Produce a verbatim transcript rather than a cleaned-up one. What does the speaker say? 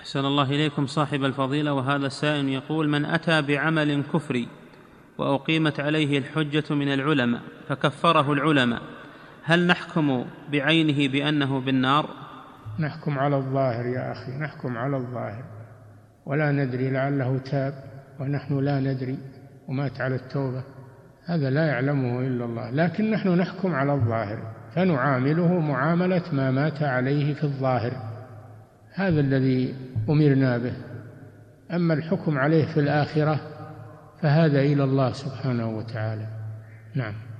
أحسن الله إليكم صاحب الفضيلة. وهذا السائل يقول: من أتى بعمل كفري وأقيمت عليه الحجة من العلماء فكفره العلماء، هل نحكم بعينه بأنه بالنار؟ نحكم على الظاهر يا أخي، نحكم على الظاهر، ولا ندري لعله تاب ونحن لا ندري ومات على التوبة، هذا لا يعلمه إلا الله، لكن نحن نحكم على الظاهر فنعامله معاملة ما مات عليه في الظاهر، هذا الذي أمرنا به. أما الحكم عليه في الآخرة فهذا إلى الله سبحانه وتعالى. نعم.